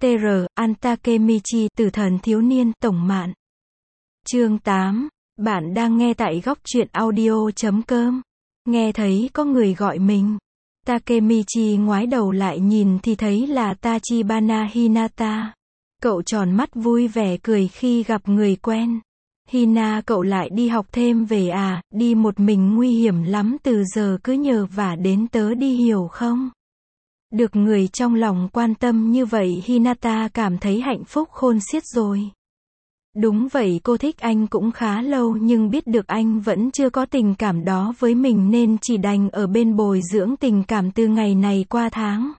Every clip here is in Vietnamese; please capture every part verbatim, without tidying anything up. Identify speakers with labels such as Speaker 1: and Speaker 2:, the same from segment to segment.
Speaker 1: tê rờ, An Takemichi, Tử thần thiếu niên, tổng mạn. Chương tám. Bạn đang nghe tại góc truyện audio chấm com. Nghe thấy có người gọi mình. Takemichi ngoái đầu lại nhìn thì thấy là Tachibana Hinata. Cậu tròn mắt vui vẻ cười khi gặp người quen. Hina, cậu lại đi học thêm về à, đi một mình nguy hiểm lắm, từ giờ cứ nhờ vả đến tớ đi, hiểu không? Được người trong lòng quan tâm như vậy, Hinata cảm thấy hạnh phúc khôn xiết rồi. Đúng vậy, cô thích anh cũng khá lâu nhưng biết được anh vẫn chưa có tình cảm đó với mình nên chỉ đành ở bên bồi dưỡng tình cảm từ ngày này qua tháng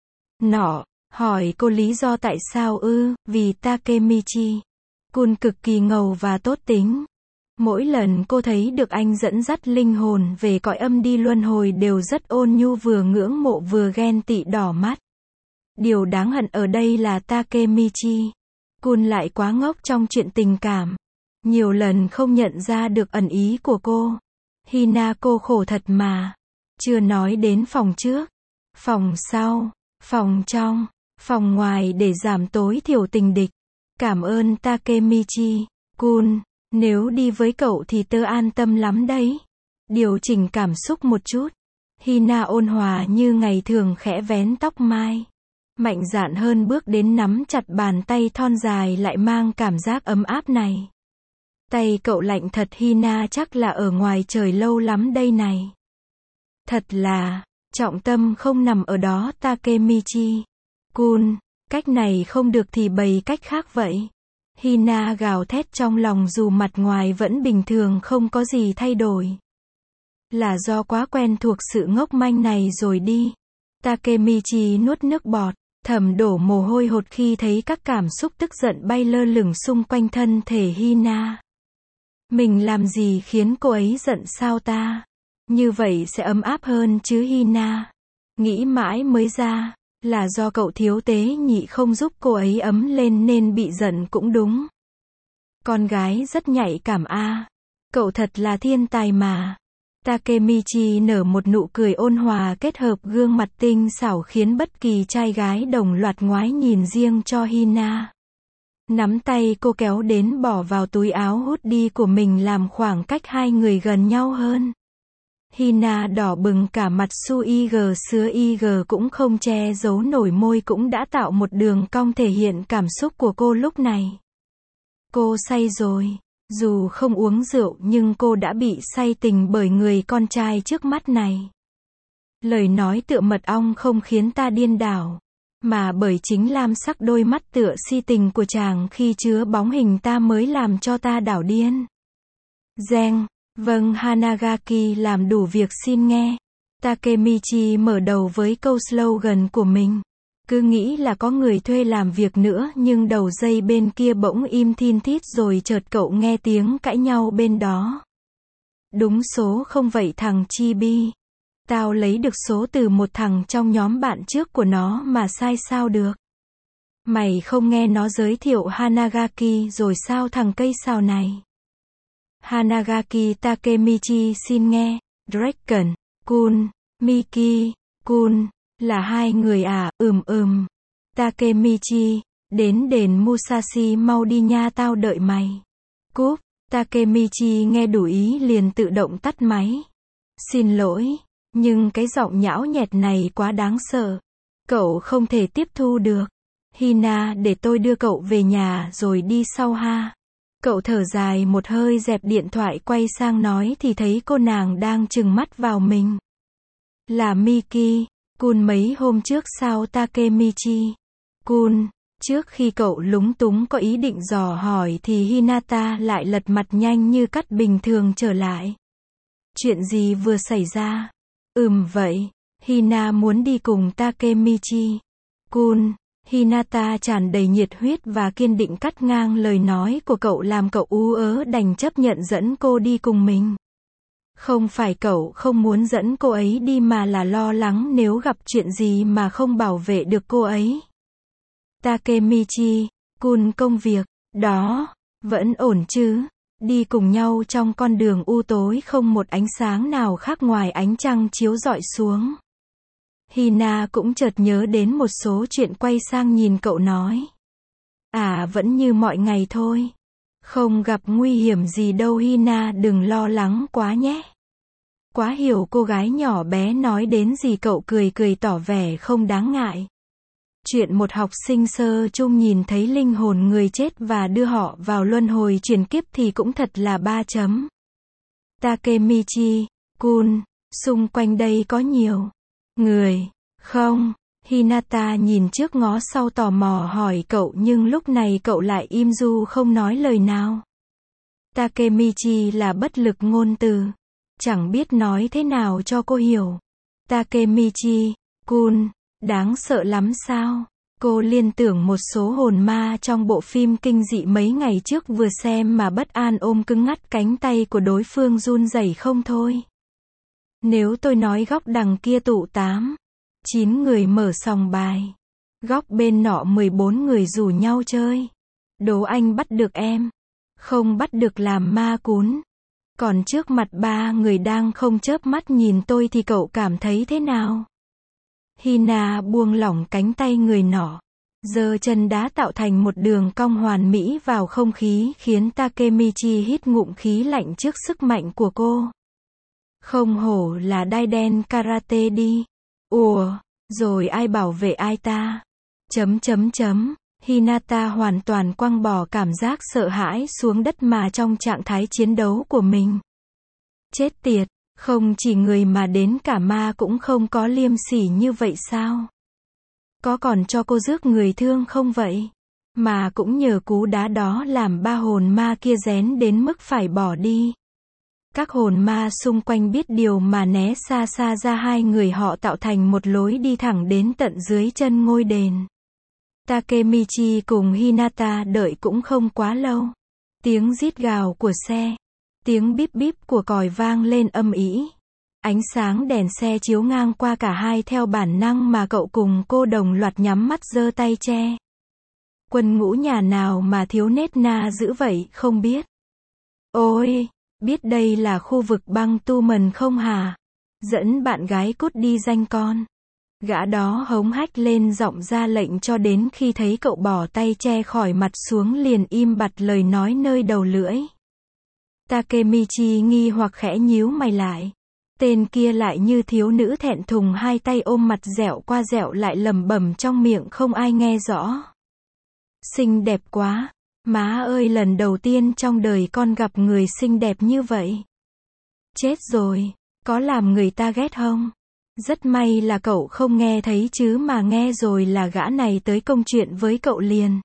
Speaker 1: nọ. Hỏi cô lý do tại sao ư, vì Takemichi Kun cực kỳ ngầu và tốt tính. Mỗi lần cô thấy được anh dẫn dắt linh hồn về cõi âm đi luân hồi đều rất ôn nhu, vừa ngưỡng mộ vừa ghen tị đỏ mắt. Điều đáng hận ở đây là Takemichi Kun lại quá ngốc trong chuyện tình cảm. Nhiều lần không nhận ra được ẩn ý của cô. Hina, cô khổ thật mà. Chưa nói đến phòng trước, phòng sau, phòng trong, phòng ngoài để giảm tối thiểu tình địch. Cảm ơn Takemichi Kun, nếu đi với cậu thì tớ an tâm lắm đấy. Điều chỉnh cảm xúc một chút. Hina ôn hòa như ngày thường khẽ vén tóc mai. Mạnh dạn hơn bước đến nắm chặt bàn tay thon dài lại mang cảm giác ấm áp này. Tay cậu lạnh thật Hina, chắc là ở ngoài trời lâu lắm đây này. Thật là, trọng tâm không nằm ở đó Takemichi Kun, cách này không được thì bày cách khác vậy. Hina gào thét trong lòng dù mặt ngoài vẫn bình thường không có gì thay đổi. Là do quá quen thuộc sự ngốc manh này rồi đi. Takemichi nuốt nước bọt, thầm đổ mồ hôi hột khi thấy các cảm xúc tức giận bay lơ lửng xung quanh thân thể Hina. Mình làm gì khiến cô ấy giận sao ta? Như vậy sẽ ấm áp hơn chứ Hina. Nghĩ mãi mới ra, là do cậu thiếu tế nhị không giúp cô ấy ấm lên nên bị giận cũng đúng. Con gái rất nhạy cảm a. À. Cậu thật là thiên tài mà. Takemichi nở một nụ cười ôn hòa kết hợp gương mặt tinh xảo khiến bất kỳ trai gái đồng loạt ngoái nhìn riêng cho Hina. Nắm tay cô kéo đến bỏ vào túi áo hoodie của mình làm khoảng cách hai người gần nhau hơn. Hina đỏ bừng cả mặt, su y gờ sứa y gờ cũng không che giấu nổi môi cũng đã tạo một đường cong thể hiện cảm xúc của cô lúc này. Cô say rồi. Dù không uống rượu nhưng cô đã bị say tình bởi người con trai trước mắt này. Lời nói tựa mật ong không khiến ta điên đảo, mà bởi chính lam sắc đôi mắt tựa si tình của chàng khi chứa bóng hình ta mới làm cho ta đảo điên. Geng, vâng Hanagaki làm đủ việc xin nghe. Takemichi mở đầu với câu slogan của mình. Cứ nghĩ là có người thuê làm việc nữa nhưng đầu dây bên kia bỗng im thin thít rồi chợt cậu nghe tiếng cãi nhau bên đó. Đúng số không vậy thằng Chibi? Tao lấy được số từ một thằng trong nhóm bạn trước của nó mà sai sao được? Mày không nghe nó giới thiệu Hanagaki rồi sao thằng cây sào này? Hanagaki Takemichi xin nghe. Draken Kun, Miki Kun là hai người à? Ừm ừm. Takemichi, đến đền Musashi mau đi nha, tao đợi mày. Cúp. Takemichi nghe đủ ý liền tự động tắt máy. Xin lỗi, nhưng cái giọng nhão nhẹt này quá đáng sợ. Cậu không thể tiếp thu được. Hina, để tôi đưa cậu về nhà rồi đi sau ha. Cậu thở dài một hơi dẹp điện thoại quay sang nói thì thấy cô nàng đang trừng mắt vào mình. Là Miki Kun mấy hôm trước sao Takemichi Kun? Trước khi cậu lúng túng có ý định dò hỏi thì Hinata lại lật mặt nhanh như cắt bình thường trở lại. Chuyện gì vừa xảy ra? Ừm vậy, Hina muốn đi cùng Takemichi Kun. Hinata tràn đầy nhiệt huyết và kiên định cắt ngang lời nói của cậu làm cậu ú ớ đành chấp nhận dẫn cô đi cùng mình. Không phải cậu không muốn dẫn cô ấy đi mà là lo lắng nếu gặp chuyện gì mà không bảo vệ được cô ấy. Takemichi Kun, công việc đó vẫn ổn chứ? Đi cùng nhau trong con đường u tối không một ánh sáng nào khác ngoài ánh trăng chiếu rọi xuống. Hina cũng chợt nhớ đến một số chuyện, quay sang nhìn cậu nói. À, vẫn như mọi ngày thôi. Không gặp nguy hiểm gì đâu Hina, đừng lo lắng quá nhé. Quá hiểu cô gái nhỏ bé nói đến gì, cậu cười cười tỏ vẻ không đáng ngại. Chuyện một học sinh sơ chung nhìn thấy linh hồn người chết và đưa họ vào luân hồi chuyển kiếp thì cũng thật là ba chấm. Takemichi Kun, xung quanh đây có nhiều người không? Hinata nhìn trước ngó sau tò mò hỏi cậu, nhưng lúc này cậu lại im du không nói lời nào. Takemichi là bất lực ngôn từ, chẳng biết nói thế nào cho cô hiểu. Takemichi Kun, đáng sợ lắm sao? Cô liên tưởng một số hồn ma trong bộ phim kinh dị mấy ngày trước vừa xem mà bất an ôm cứng ngắt cánh tay của đối phương run rẩy không thôi. Nếu tôi nói góc đằng kia tụ tám, chín người mở sòng bài, góc bên nọ mười bốn người rủ nhau chơi. Đố anh bắt được em, không bắt được làm ma cún. Còn trước mặt ba người đang không chớp mắt nhìn tôi thì cậu cảm thấy thế nào? Hina buông lỏng cánh tay người nọ, giơ chân đá tạo thành một đường cong hoàn mỹ vào không khí, khiến Takemichi hít ngụm khí lạnh trước sức mạnh của cô. Không hổ là đai đen karate đi. Ủa, rồi ai bảo vệ ai ta? Chấm chấm chấm. Hinata hoàn toàn quăng bỏ cảm giác sợ hãi xuống đất mà trong trạng thái chiến đấu của mình. Chết tiệt, không chỉ người mà đến cả ma cũng không có liêm sỉ như vậy sao? Có còn cho cô rước người thương không vậy? Mà cũng nhờ cú đá đó làm ba hồn ma kia rén đến mức phải bỏ đi. Các hồn ma xung quanh biết điều mà né xa xa ra, hai người họ tạo thành một lối đi thẳng đến tận dưới chân ngôi đền. Takemichi cùng Hinata đợi cũng không quá lâu. Tiếng rít gào của xe, tiếng bíp bíp của còi vang lên âm ỉ. Ánh sáng đèn xe chiếu ngang qua cả hai, theo bản năng mà cậu cùng cô đồng loạt nhắm mắt giơ tay che. Quân ngũ nhà nào mà thiếu nết na dữ vậy không biết. Ôi, biết đây là khu vực băng tu mần không hả? Dẫn bạn gái cút đi danh con. Gã đó hống hách lên giọng ra lệnh cho đến khi thấy cậu bỏ tay che khỏi mặt xuống liền im bặt lời nói nơi đầu lưỡi. Takemichi nghi hoặc khẽ nhíu mày lại. Tên kia lại như thiếu nữ thẹn thùng, hai tay ôm mặt dẹo qua dẹo lại lẩm bẩm trong miệng không ai nghe rõ. Xinh đẹp quá. Má ơi, lần đầu tiên trong đời con gặp người xinh đẹp như vậy. Chết rồi, có làm người ta ghét không? Rất may là cậu không nghe thấy chứ mà nghe rồi là gã này tới công chuyện với cậu liền.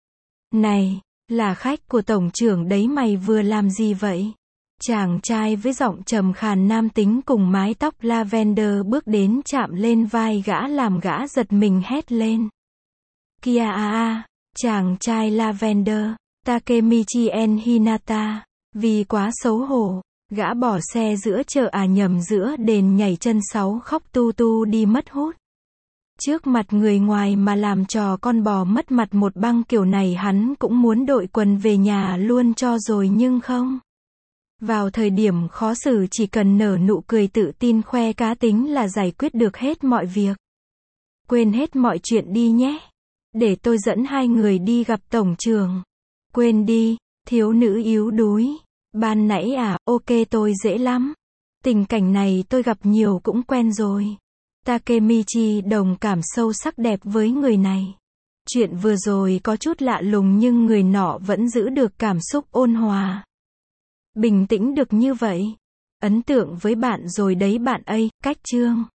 Speaker 1: Này, là khách của tổng trưởng đấy, mày vừa làm gì vậy? Chàng trai với giọng trầm khàn nam tính cùng mái tóc lavender bước đến chạm lên vai gã làm gã giật mình hét lên. Kia a a, chàng trai lavender, Takemichi and Hinata. Vì quá xấu hổ, gã bỏ xe giữa chợ à nhầm giữa đền nhảy chân sáu khóc tu tu đi mất hút. Trước mặt người ngoài mà làm trò con bò mất mặt một băng kiểu này hắn cũng muốn đội quần về nhà luôn cho rồi nhưng không. Vào thời điểm khó xử chỉ cần nở nụ cười tự tin khoe cá tính là giải quyết được hết mọi việc. Quên hết mọi chuyện đi nhé. Để tôi dẫn hai người đi gặp tổng trưởng. Quên đi, thiếu nữ yếu đuối. Ban nãy à, ok tôi dễ lắm. Tình cảnh này tôi gặp nhiều cũng quen rồi. Takemichi đồng cảm sâu sắc đẹp với người này. Chuyện vừa rồi có chút lạ lùng nhưng người nọ vẫn giữ được cảm xúc ôn hòa. Bình tĩnh được như vậy. Ấn tượng với bạn rồi đấy bạn ấy, cách chương.